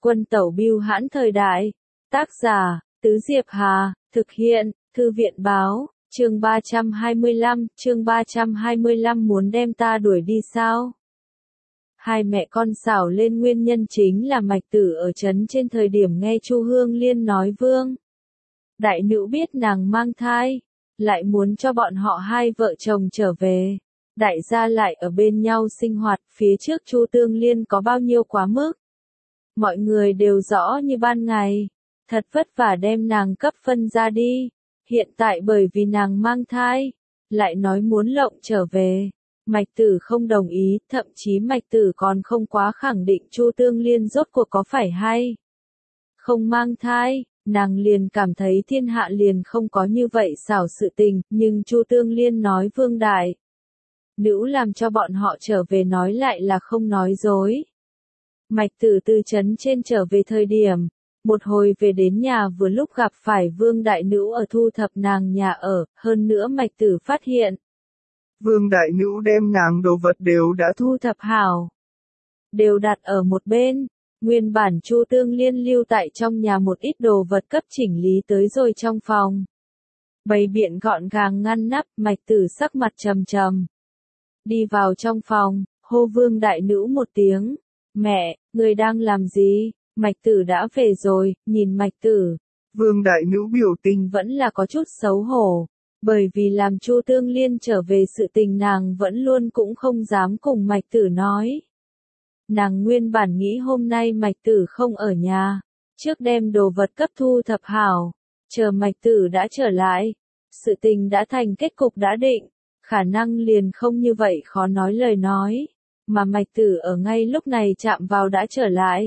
Quân tẩu bưu hãn thời đại. Tác giả, Tứ Diệp Hà, thực hiện, Thư viện báo, chương 325 muốn đem ta đuổi đi sao? Hai mẹ con xảo lên nguyên nhân chính là Mạch Tử ở trấn trên thời điểm nghe Chu Hương Liên nói Vương đại nữ biết nàng mang thai, lại muốn cho bọn họ hai vợ chồng trở về. Đại gia lại ở bên nhau sinh hoạt, phía trước Chu Tương Liên có bao nhiêu quá mức. Mọi người đều rõ như ban ngày, thật vất vả đem nàng cấp phân ra đi. Hiện tại bởi vì nàng mang thai, lại nói muốn lộng trở về. Mạch Tử không đồng ý, thậm chí Mạch Tử còn không quá khẳng định Chu Tương Liên rốt cuộc có phải hay không mang thai. Nàng liền cảm thấy thiên hạ liền không có như vậy xảo sự tình, nhưng Chu Tương Liên nói Vương đại nữ làm cho bọn họ trở về nói lại là không nói dối. Mạch Tử từ trấn trên trở về thời điểm, một hồi về đến nhà vừa lúc gặp phải Vương đại nữ ở thu thập nàng nhà ở, hơn nữa Mạch Tử phát hiện Vương đại nữ đem nàng đồ vật đều đã thu thập hảo, đều đặt ở một bên. Nguyên bản Chu Tương Liên lưu tại trong nhà một ít đồ vật cấp chỉnh lý tới rồi trong phòng. Bày biện gọn gàng ngăn nắp, Mạch Tử sắc mặt trầm trầm. Đi vào trong phòng, hô Vương đại nữ một tiếng. Mẹ, người đang làm gì? Mạch Tử đã về rồi, nhìn Mạch Tử. Vương đại nữ biểu tình vẫn là có chút xấu hổ. Bởi vì làm Chu Tương Liên trở về sự tình nàng vẫn luôn cũng không dám cùng Mạch Tử nói. Nàng nguyên bản nghĩ hôm nay Mạch Tử không ở nhà, trước đem đồ vật cấp thu thập hảo, chờ Mạch Tử đã trở lại, sự tình đã thành kết cục đã định, khả năng liền không như vậy khó nói lời nói, mà Mạch Tử ở ngay lúc này chạm vào đã trở lại.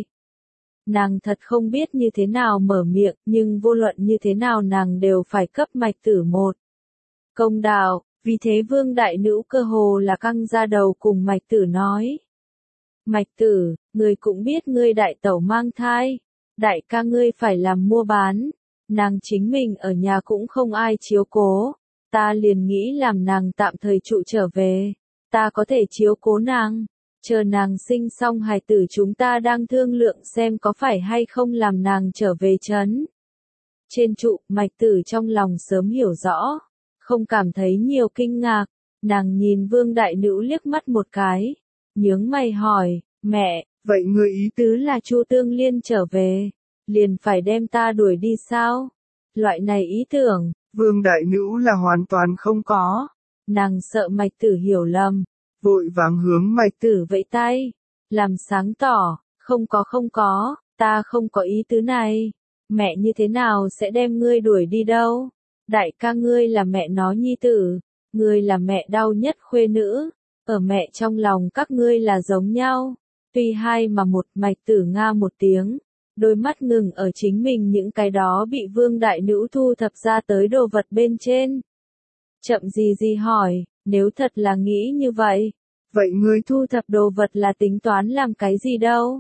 Nàng thật không biết như thế nào mở miệng, nhưng vô luận như thế nào nàng đều phải cấp Mạch Tử một công đạo, vì thế Vương đại nữ cơ hồ là căng ra đầu cùng Mạch Tử nói. Mạch Tử, ngươi cũng biết ngươi đại tẩu mang thai, đại ca ngươi phải làm mua bán, nàng chính mình ở nhà cũng không ai chiếu cố, ta liền nghĩ làm nàng tạm thời trụ trở về, ta có thể chiếu cố nàng, chờ nàng sinh xong hài tử chúng ta đang thương lượng xem có phải hay không làm nàng trở về trấn. Trên trụ, Mạch Tử trong lòng sớm hiểu rõ, không cảm thấy nhiều kinh ngạc, nàng nhìn Vương đại nữ liếc mắt một cái. Nhướng mày hỏi, mẹ, vậy người ý tứ là Chu Tương Liên trở về, liền phải đem ta đuổi đi sao? Loại này ý tưởng, Vương đại nữ là hoàn toàn không có. Nàng sợ Mạch Tử hiểu lầm, vội vàng hướng Mạch Tử vẫy tay, làm sáng tỏ, không có, ta không có ý tứ này, mẹ như thế nào sẽ đem ngươi đuổi đi đâu? Đại ca ngươi là mẹ nó nhi tử, ngươi là mẹ đau nhất khuê nữ. Ở mẹ trong lòng các ngươi là giống nhau, tuy hai mà một. Mạch Tử nga một tiếng, đôi mắt ngừng ở chính mình những cái đó bị Vương đại nữ thu thập ra tới đồ vật bên trên. Chậm gì hỏi, nếu thật là nghĩ như vậy, vậy ngươi thu thập đồ vật là tính toán làm cái gì đâu?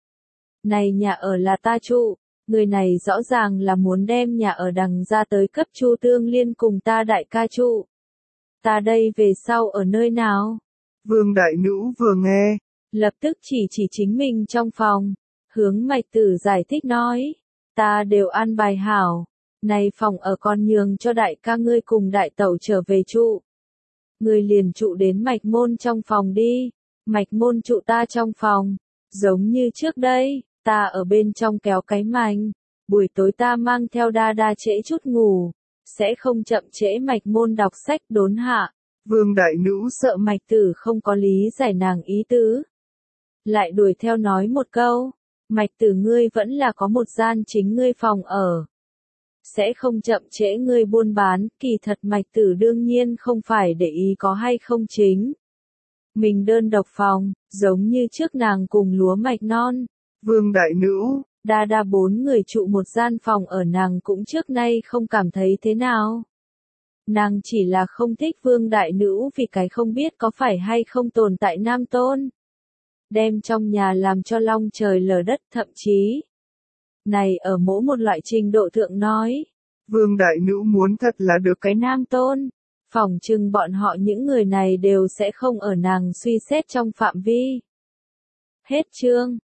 Này nhà ở là ta trụ, người này rõ ràng là muốn đem nhà ở đằng ra tới cấp Chu Tương Liên cùng ta đại ca trụ. Ta đây về sau ở nơi nào? Vương đại nữ vừa nghe, lập tức chỉ chính mình trong phòng, hướng Mạch Tử giải thích nói, ta đều an bài hảo, này phòng ở con nhường cho đại ca ngươi cùng đại tẩu trở về trụ. Ngươi liền trụ đến Mạch Môn trong phòng đi, Mạch Môn trụ ta trong phòng, giống như trước đây, ta ở bên trong kéo cái mành, buổi tối ta mang theo đa trễ chút ngủ, sẽ không chậm trễ Mạch Môn đọc sách đốn hạ. Vương đại nữ sợ Mạch Tử không có lý giải nàng ý tứ, lại đuổi theo nói một câu, Mạch Tử ngươi vẫn là có một gian chính ngươi phòng ở, sẽ không chậm trễ ngươi buôn bán. Kỳ thật Mạch Tử đương nhiên không phải để ý có hay không chính mình đơn độc phòng, giống như trước nàng cùng Lúa Mạch Non, Vương đại nữ, đa bốn người trụ một gian phòng ở nàng cũng trước nay không cảm thấy thế nào. Nàng chỉ là không thích Vương đại nữ vì cái không biết có phải hay không tồn tại nam tôn. Đem trong nhà làm cho long trời lở đất, thậm chí. Này ở mỗi một loại trình độ thượng nói. Vương đại nữ muốn thật là được cái nam tôn. Phỏng chừng bọn họ những người này đều sẽ không ở nàng suy xét trong phạm vi. Hết chương.